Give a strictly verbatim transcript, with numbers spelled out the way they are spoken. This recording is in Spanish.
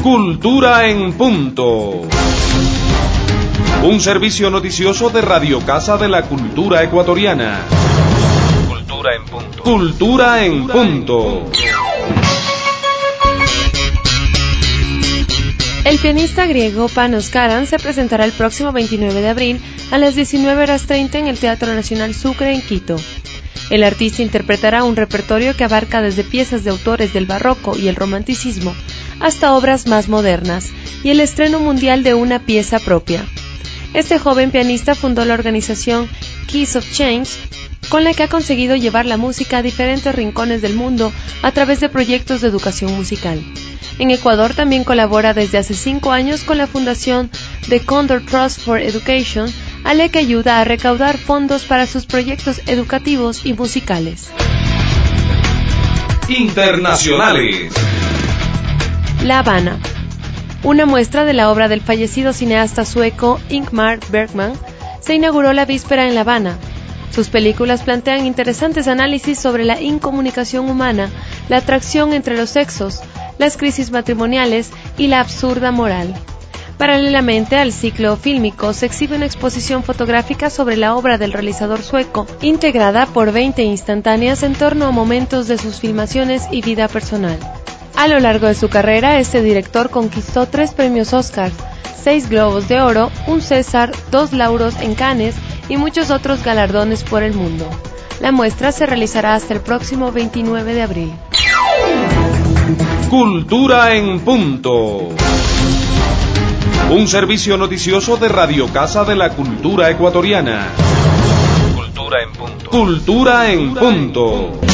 Cultura en Punto. Un servicio noticioso de Radio Casa de la Cultura Ecuatoriana. Cultura en Punto. Cultura en Punto. El pianista griego Panos Karan se presentará el próximo veintinueve de abril a las diecinueve horas treinta en el Teatro Nacional Sucre en Quito. El artista interpretará un repertorio que abarca desde piezas de autores del barroco y el romanticismo hasta obras más modernas y el estreno mundial de una pieza propia. Este joven pianista fundó la organización Keys of Change, con la que ha conseguido llevar la música a diferentes rincones del mundo a través de proyectos de educación musical. En Ecuador también colabora desde hace cinco años con la fundación The Condor Trust for Education, a la que ayuda a recaudar fondos para sus proyectos educativos y musicales. Internacionales. La Habana. Una muestra de la obra del fallecido cineasta sueco Ingmar Bergman se inauguró la víspera en La Habana. Sus películas plantean interesantes análisis sobre la incomunicación humana, la atracción entre los sexos, las crisis matrimoniales y la absurda moral. Paralelamente al ciclo fílmico se exhibe una exposición fotográfica sobre la obra del realizador sueco, integrada por veinte instantáneas en torno a momentos de sus filmaciones y vida personal. A lo largo de su carrera, este director conquistó tres premios Oscar, seis Globos de Oro, un César, dos Lauros en Cannes y muchos otros galardones por el mundo. La muestra se realizará hasta el próximo veintinueve de abril. Cultura en Punto. Un servicio noticioso de Radio Casa de la Cultura Ecuatoriana. Cultura en Punto. Cultura en Punto.